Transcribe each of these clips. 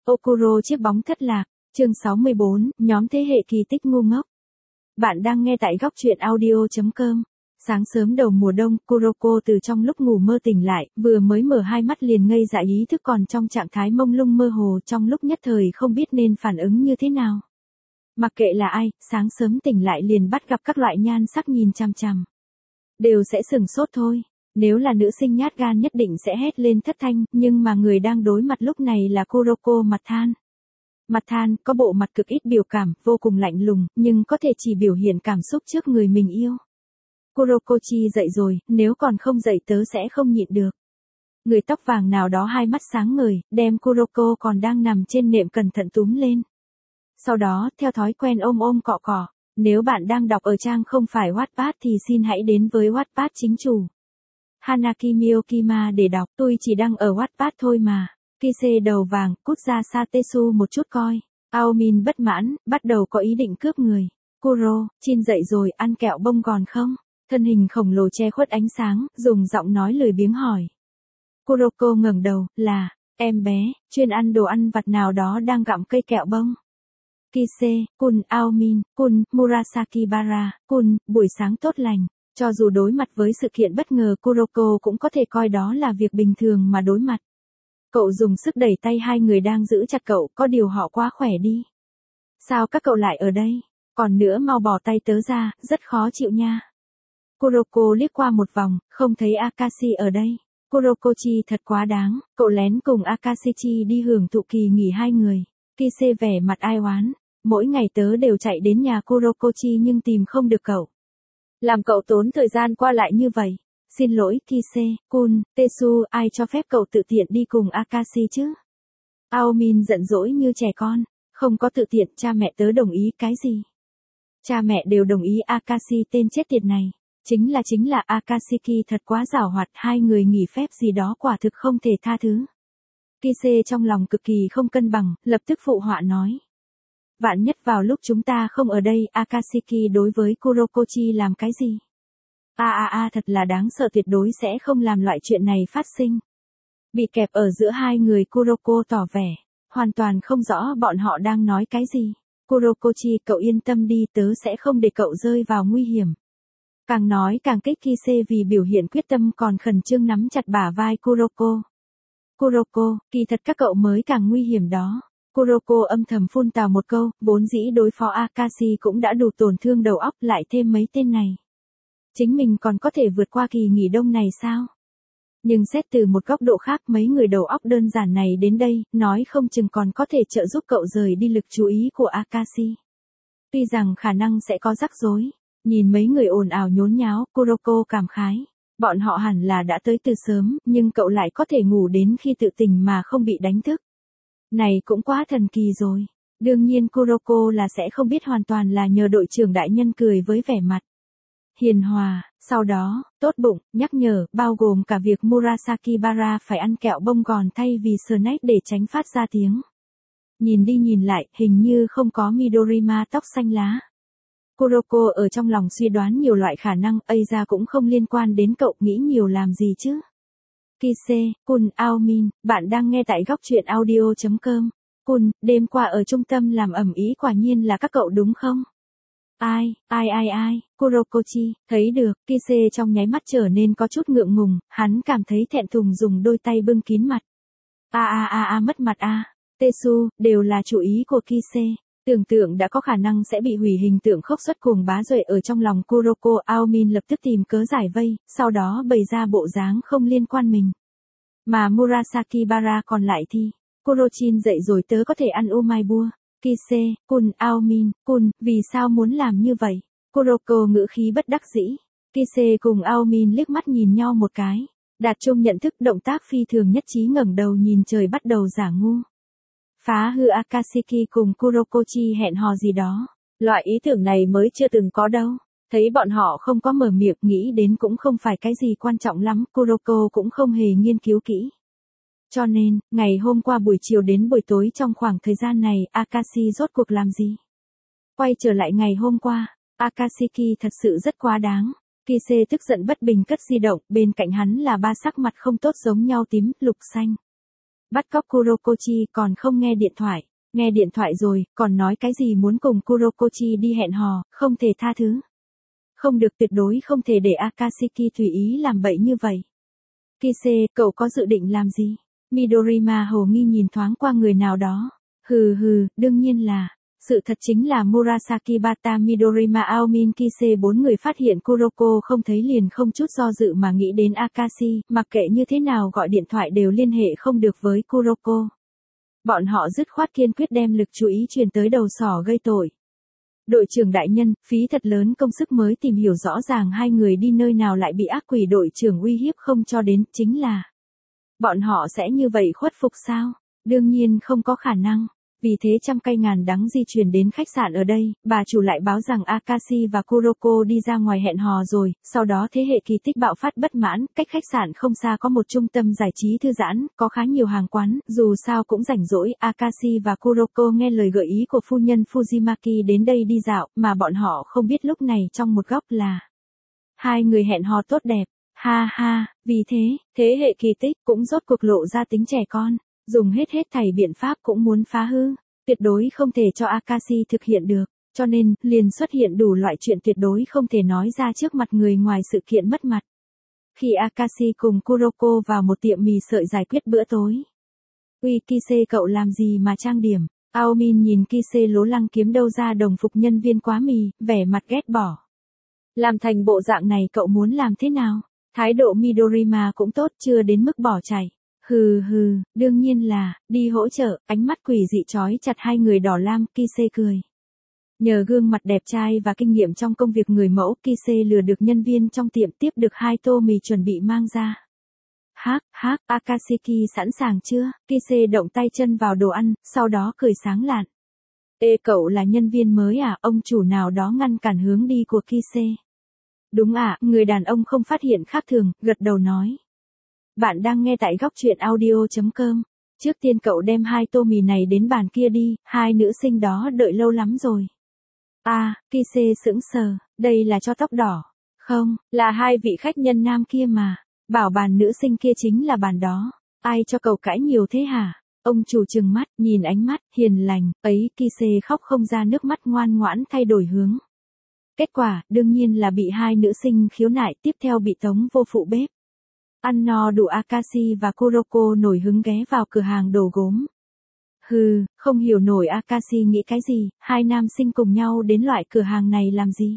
Okuro chiếc bóng thất lạc, chương 64, nhóm thế hệ kỳ tích ngu ngốc. Bạn đang nghe tại góc truyện audio.com. Sáng sớm đầu mùa đông, Kuroko từ trong lúc ngủ mơ tỉnh lại, vừa mới mở hai mắt liền ngây dại ý thức còn trong trạng thái mông lung mơ hồ trong lúc nhất thời không biết nên phản ứng như thế nào. Mặc kệ là ai, sáng sớm tỉnh lại liền bắt gặp các loại nhan sắc nhìn chằm chằm. Đều sẽ sửng sốt thôi. Nếu là nữ sinh nhát gan nhất định sẽ hét lên thất thanh, nhưng mà người đang đối mặt lúc này là Kuroko mặt than. Mặt than, có bộ mặt cực ít biểu cảm, vô cùng lạnh lùng, nhưng có thể chỉ biểu hiện cảm xúc trước người mình yêu. Kurokochi dậy rồi, nếu còn không dậy tớ sẽ không nhịn được. Người tóc vàng nào đó hai mắt sáng ngời, đem Kuroko còn đang nằm trên nệm cẩn thận túm lên. Sau đó, theo thói quen ôm ôm cọ cọ, nếu bạn đang đọc ở trang không phải Wattpad thì xin hãy đến với Wattpad chính chủ. Hanaki Miyokima để đọc, tôi chỉ đăng ở Wattpad thôi mà. Kise đầu vàng, cút ra xa Tetsu một chút coi. Aomin bất mãn, bắt đầu có ý định cướp người. Kuro, Chin dậy rồi, ăn kẹo bông còn không? Thân hình khổng lồ che khuất ánh sáng, dùng giọng nói lười biếng hỏi. Kuroko ngẩng đầu, là, em bé, chuyên ăn đồ ăn vặt nào đó đang gặm cây kẹo bông. Kise, Kun, Aomin, Kun, Murasaki Bara, Kun, buổi sáng tốt lành. Cho dù đối mặt với sự kiện bất ngờ Kuroko cũng có thể coi đó là việc bình thường mà đối mặt. Cậu dùng sức đẩy tay hai người đang giữ chặt cậu, có điều họ quá khỏe đi. Sao các cậu lại ở đây? Còn nữa mau bỏ tay tớ ra, rất khó chịu nha. Kuroko liếc qua một vòng, không thấy Akashi ở đây. Kurokochi thật quá đáng, cậu lén cùng Akashichi đi hưởng thụ kỳ nghỉ hai người. Kise vẻ mặt ai oán, mỗi ngày tớ đều chạy đến nhà Kurokochi nhưng tìm không được cậu. Làm cậu tốn thời gian qua lại như vậy. Xin lỗi Kise, Kun, Tetsu, ai cho phép cậu tự tiện đi cùng Akashi chứ? Aomin giận dỗi như trẻ con, không có tự tiện, cha mẹ tớ đồng ý cái gì? Cha mẹ đều đồng ý Akashi tên chết tiệt này. Chính là Akashiki thật quá giảo hoạt, hai người nghỉ phép gì đó quả thực không thể tha thứ. Kise trong lòng cực kỳ không cân bằng, lập tức phụ họa nói. Vạn nhất vào lúc chúng ta không ở đây, Akashiki đối với Kurokochi làm cái gì? Thật là đáng sợ, tuyệt đối sẽ không làm loại chuyện này phát sinh. Bị kẹp ở giữa hai người, Kuroko tỏ vẻ hoàn toàn không rõ bọn họ đang nói cái gì. Kurokochi, cậu yên tâm đi, tớ sẽ không để cậu rơi vào nguy hiểm. Càng nói càng kích Kise vì biểu hiện quyết tâm còn khẩn trương nắm chặt bả vai Kuroko. Kuroko, kỳ thật các cậu mới càng nguy hiểm đó. Kuroko âm thầm phun tào một câu, vốn dĩ đối phó Akashi cũng đã đủ tổn thương đầu óc, lại thêm mấy tên này. Chính mình còn có thể vượt qua kỳ nghỉ đông này sao? Nhưng xét từ một góc độ khác, mấy người đầu óc đơn giản này đến đây, nói không chừng còn có thể trợ giúp cậu rời đi lực chú ý của Akashi. Tuy rằng khả năng sẽ có rắc rối, nhìn mấy người ồn ào nhốn nháo, Kuroko cảm khái. Bọn họ hẳn là đã tới từ sớm, nhưng cậu lại có thể ngủ đến khi tự tỉnh mà không bị đánh thức. Này cũng quá thần kỳ rồi. Đương nhiên Kuroko là sẽ không biết hoàn toàn là nhờ đội trưởng đại nhân cười với vẻ mặt hiền hòa, sau đó, tốt bụng, nhắc nhở, bao gồm cả việc Murasaki Bara phải ăn kẹo bông gòn thay vì snack để tránh phát ra tiếng. Nhìn đi nhìn lại, hình như không có Midorima tóc xanh lá. Kuroko ở trong lòng suy đoán nhiều loại khả năng, ra cũng không liên quan đến cậu, nghĩ nhiều làm gì chứ. Kise, Kun, Aomin, bạn đang nghe tại góc truyện audio.com. Kun, đêm qua ở trung tâm làm ầm ĩ quả nhiên là các cậu đúng không? Ai, Kurokochi, thấy được, Kise trong nháy mắt trở nên có chút ngượng ngùng, hắn cảm thấy thẹn thùng dùng đôi tay bưng kín mặt. Mất mặt Tetsu, đều là chủ ý của Kise. Tưởng tượng đã có khả năng sẽ bị hủy hình tượng khốc xuất cuồng bá duệ ở trong lòng Kuroko, Aomin lập tức tìm cớ giải vây, sau đó bày ra bộ dáng không liên quan mình. Mà Murasaki Bara còn lại thì, Kurochin dậy rồi, tớ có thể ăn omaibua. Kise, Kun, Aomin, Kun, vì sao muốn làm như vậy? Kuroko ngữ khí bất đắc dĩ. Kise cùng Aomin liếc mắt nhìn nhau một cái. Đạt chung nhận thức, động tác phi thường nhất trí, ngẩng đầu nhìn trời bắt đầu giả ngu. Phá hư Akashiki cùng Kurokochi hẹn hò gì đó. Loại ý tưởng này mới chưa từng có đâu. Thấy bọn họ không có mở miệng, nghĩ đến cũng không phải cái gì quan trọng lắm, Kuroko cũng không hề nghiên cứu kỹ. Cho nên, ngày hôm qua buổi chiều đến buổi tối trong khoảng thời gian này, Akashi rốt cuộc làm gì? Quay trở lại ngày hôm qua, Akashiki thật sự rất quá đáng. Kise tức giận bất bình cất di động, bên cạnh hắn là ba sắc mặt không tốt giống nhau, tím, lục, xanh. Bắt cóc Kurokochi còn không nghe điện thoại. Nghe điện thoại rồi, còn nói cái gì muốn cùng Kurokochi đi hẹn hò, không thể tha thứ. Không được, tuyệt đối không thể để Akashiki tùy ý làm bậy như vậy. Kise, cậu có dự định làm gì? Midorima hồ nghi nhìn thoáng qua người nào đó. Hừ, đương nhiên là. Sự thật chính là Murasaki Bata, Midorima, Aomin, Kise, bốn người phát hiện Kuroko không thấy liền không chút do dự mà nghĩ đến Akashi, mặc kệ như thế nào gọi điện thoại đều liên hệ không được với Kuroko. Bọn họ dứt khoát kiên quyết đem lực chú ý truyền tới đầu sỏ gây tội. Đội trưởng đại nhân, phí thật lớn công sức mới tìm hiểu rõ ràng hai người đi nơi nào lại bị ác quỷ đội trưởng uy hiếp không cho đến, chính là bọn họ sẽ như vậy khuất phục sao? Đương nhiên không có khả năng. Vì thế trăm cây ngàn đắng di chuyển đến khách sạn ở đây, bà chủ lại báo rằng Akashi và Kuroko đi ra ngoài hẹn hò rồi, sau đó thế hệ kỳ tích bạo phát bất mãn, cách khách sạn không xa có một trung tâm giải trí thư giãn, có khá nhiều hàng quán, dù sao cũng rảnh rỗi, Akashi và Kuroko nghe lời gợi ý của phu nhân Fujimaki đến đây đi dạo, mà bọn họ không biết lúc này trong một góc là hai người hẹn hò tốt đẹp. Ha, vì thế hệ kỳ tích cũng rốt cuộc lộ ra tính trẻ con. Dùng hết thảy biện pháp cũng muốn phá hư, tuyệt đối không thể cho Akashi thực hiện được, cho nên, liền xuất hiện đủ loại chuyện tuyệt đối không thể nói ra trước mặt người ngoài sự kiện mất mặt. Khi Akashi cùng Kuroko vào một tiệm mì sợi giải quyết bữa tối. Uy Kise, cậu làm gì mà trang điểm? Aomin nhìn Kise lố lăng kiếm đâu ra đồng phục nhân viên quá mì, vẻ mặt ghét bỏ. Làm thành bộ dạng này cậu muốn làm thế nào? Thái độ Midorima cũng tốt, chưa đến mức bỏ chạy. Hừ, đương nhiên là, đi hỗ trợ, ánh mắt quỷ dị chói chặt hai người đỏ lam, Kise cười. Nhờ gương mặt đẹp trai và kinh nghiệm trong công việc người mẫu, Kise lừa được nhân viên trong tiệm tiếp được 2 tô mì chuẩn bị mang ra. Hắc, Akashiki sẵn sàng chưa? Kise động tay chân vào đồ ăn, sau đó cười sáng lạn. Ê, cậu là nhân viên mới à? Ông chủ nào đó ngăn cản hướng đi của Kise. Đúng ạ, người đàn ông không phát hiện khác thường, gật đầu nói. Bạn đang nghe tại góc truyện audio.com. Trước tiên cậu đem 2 tô mì này đến bàn kia đi, hai nữ sinh đó đợi lâu lắm rồi. Kise sững sờ, đây là cho tóc đỏ. Không, là hai vị khách nhân nam kia mà. Bảo bàn nữ sinh kia chính là bàn đó. Ai cho cậu cãi nhiều thế hả? Ông chủ trừng mắt, nhìn ánh mắt, hiền lành, ấy, Kise khóc không ra nước mắt ngoan ngoãn thay đổi hướng. Kết quả, đương nhiên là bị hai nữ sinh khiếu nại, tiếp theo bị tống vô phụ bếp. Ăn no đủ, Akashi và Kuroko nổi hứng ghé vào cửa hàng đồ gốm. Không hiểu nổi Akashi nghĩ cái gì, hai nam sinh cùng nhau đến loại cửa hàng này làm gì.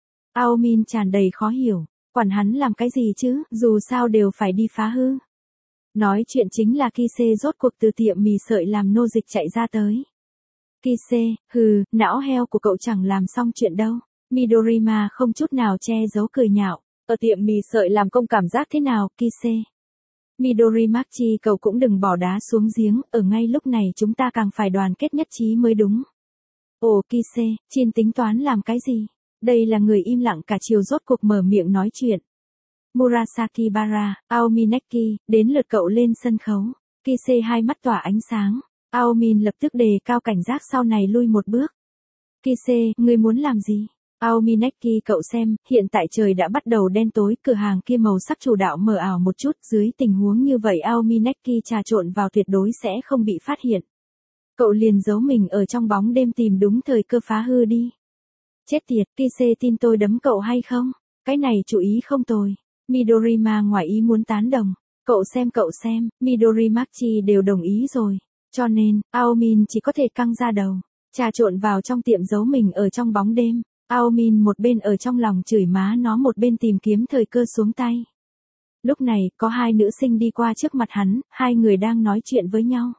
Aomin tràn đầy khó hiểu, quản hắn làm cái gì chứ, dù sao đều phải đi phá hư. Nói chuyện chính là Kise rốt cuộc từ tiệm mì sợi làm nô dịch chạy ra tới. Kise, não heo của cậu chẳng làm xong chuyện đâu. Midorima không chút nào che giấu cười nhạo. Ở tiệm mì sợi làm công cảm giác thế nào, Kise? Midorimachi, cậu cũng đừng bỏ đá xuống giếng, ở ngay lúc này chúng ta càng phải đoàn kết nhất trí mới đúng. Ồ Kise, Chin tính toán làm cái gì? Đây là người im lặng cả chiều rốt cuộc mở miệng nói chuyện. Murasaki Bara, Aomineki, đến lượt cậu lên sân khấu. Kise hai mắt tỏa ánh sáng. Aomin lập tức đề cao cảnh giác sau này lui một bước. Kise, ngươi muốn làm gì? Aomineki, cậu xem, hiện tại trời đã bắt đầu đen tối, cửa hàng kia màu sắc chủ đạo mờ ảo một chút, dưới tình huống như vậy Aomineki trà trộn vào tuyệt đối sẽ không bị phát hiện. Cậu liền giấu mình ở trong bóng đêm tìm đúng thời cơ phá hư đi. Chết tiệt, Kise tin tôi đấm cậu hay không? Cái này chủ ý không tồi. Midorima ngoài ý muốn tán đồng. Cậu xem, Midorimachi đều đồng ý rồi. Cho nên, Aomin chỉ có thể căng ra đầu. Trà trộn vào trong tiệm giấu mình ở trong bóng đêm. Aomin một bên ở trong lòng chửi má nó một bên tìm kiếm thời cơ xuống tay. Lúc này, có hai nữ sinh đi qua trước mặt hắn, hai người đang nói chuyện với nhau.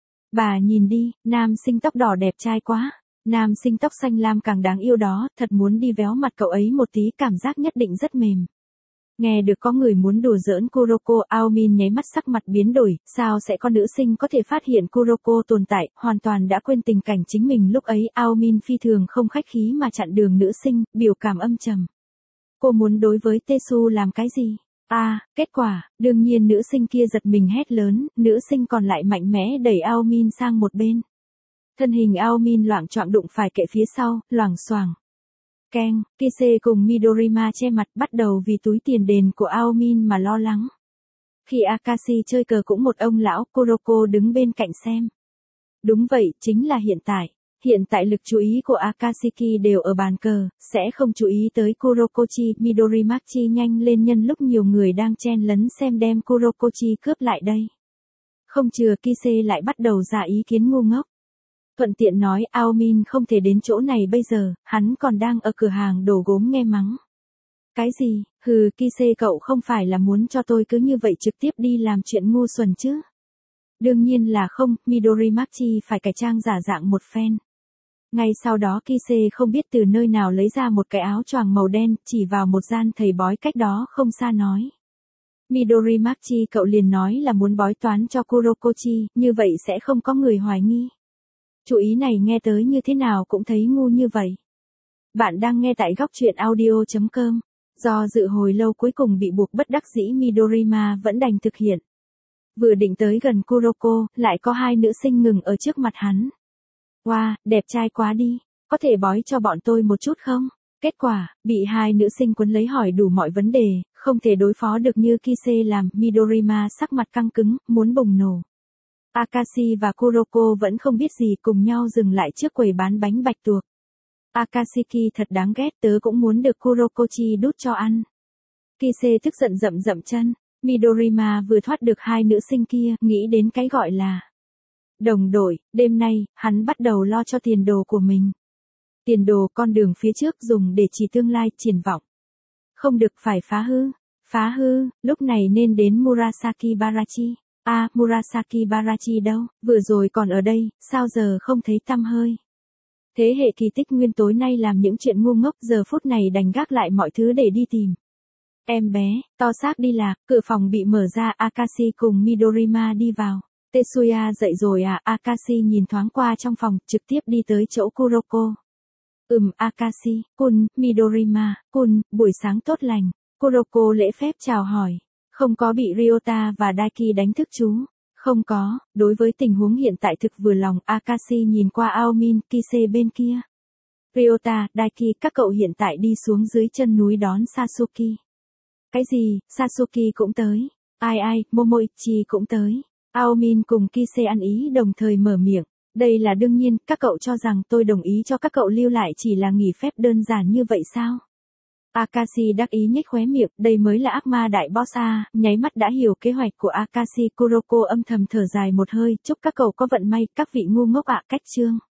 Bà nhìn đi, nam sinh tóc đỏ đẹp trai quá. Nam sinh tóc xanh lam càng đáng yêu đó, thật muốn đi véo mặt cậu ấy một tí, cảm giác nhất định rất mềm. Nghe được có người muốn đùa giỡn Kuroko, Aomin nháy mắt sắc mặt biến đổi, sao sẽ có nữ sinh có thể phát hiện Kuroko tồn tại, hoàn toàn đã quên tình cảnh chính mình lúc ấy, Aomin phi thường không khách khí mà chặn đường nữ sinh, biểu cảm âm trầm. Cô muốn đối với Tesu làm cái gì? Kết quả, đương nhiên nữ sinh kia giật mình hét lớn, nữ sinh còn lại mạnh mẽ đẩy Aomin sang một bên. Thân hình Aomin loạng choạng đụng phải kệ phía sau, loảng xoảng. Keng, Kise cùng Midorima che mặt bắt đầu vì túi tiền đền của Aomin mà lo lắng. Khi Akashi chơi cờ cũng một ông lão Kuroko đứng bên cạnh xem. Đúng vậy, chính là hiện tại. Hiện tại lực chú ý của Akashiki đều ở bàn cờ, sẽ không chú ý tới Kurokochi. Midorimachi nhanh lên nhân lúc nhiều người đang chen lấn xem đem Kurokochi cướp lại đây. Không chừa Kise lại bắt đầu ra ý kiến ngu ngốc. Thuận tiện nói Aomin không thể đến chỗ này bây giờ, hắn còn đang ở cửa hàng đồ gốm nghe mắng. Cái gì, hừ Kise cậu không phải là muốn cho tôi cứ như vậy trực tiếp đi làm chuyện ngu xuẩn chứ? Đương nhiên là không, Midorimachi phải cải trang giả dạng một phen. Ngay sau đó Kise không biết từ nơi nào lấy ra một cái áo choàng màu đen, chỉ vào một gian thầy bói cách đó không xa nói. Midorimachi cậu liền nói là muốn bói toán cho Kurokochi, như vậy sẽ không có người hoài nghi. Chú ý này nghe tới như thế nào cũng thấy ngu như vậy. Bạn đang nghe tại góc truyện audio.com. Do dự hồi lâu cuối cùng bị buộc bất đắc dĩ Midorima vẫn đành thực hiện. Vừa định tới gần Kuroko, lại có hai nữ sinh ngừng ở trước mặt hắn. Wow, đẹp trai quá đi, có thể bói cho bọn tôi một chút không? Kết quả, bị hai nữ sinh quấn lấy hỏi đủ mọi vấn đề, không thể đối phó được như Kise làm. Midorima sắc mặt căng cứng, muốn bùng nổ. Akashi và Kuroko vẫn không biết gì cùng nhau dừng lại trước quầy bán bánh bạch tuộc. Akashiki thật đáng ghét, tớ cũng muốn được Kurokochi đút cho ăn. Kise tức giận dậm chân. Midorima vừa thoát được hai nữ sinh kia, nghĩ đến cái gọi là đồng đội, đêm nay, hắn bắt đầu lo cho tiền đồ của mình. Tiền đồ con đường phía trước dùng để chỉ tương lai, triển vọng. Không được phải phá hư, lúc này nên đến Murasaki Barachi. Murasaki Barachi đâu, vừa rồi còn ở đây, sao giờ không thấy tăm hơi. Thế hệ kỳ tích nguyên tối nay làm những chuyện ngu ngốc, giờ phút này đành gác lại mọi thứ để đi tìm. Em bé, to xác đi lạc, cửa phòng bị mở ra, Akashi cùng Midorima đi vào. Tetsuya dậy rồi à? Akashi nhìn thoáng qua trong phòng, trực tiếp đi tới chỗ Kuroko. Akashi, kun, Midorima, kun, buổi sáng tốt lành. Kuroko lễ phép chào hỏi. Không có bị Ryota và Daiki đánh thức chú. Không có, đối với tình huống hiện tại thực vừa lòng, Akashi nhìn qua Aomin, Kise bên kia. Ryota, Daiki, các cậu hiện tại đi xuống dưới chân núi đón Sasuke. Cái gì, Sasuke cũng tới. Ai, Momoichi cũng tới. Aomin cùng Kise ăn ý đồng thời mở miệng. Đây là đương nhiên, các cậu cho rằng tôi đồng ý cho các cậu lưu lại chỉ là nghỉ phép đơn giản như vậy sao? Akashi đắc ý nhếch khóe miệng, đây mới là ác ma đại boss à, nháy mắt đã hiểu kế hoạch của Akashi. Kuroko âm thầm thở dài một hơi, chúc các cậu có vận may, các vị ngu ngốc ạ. Cách chương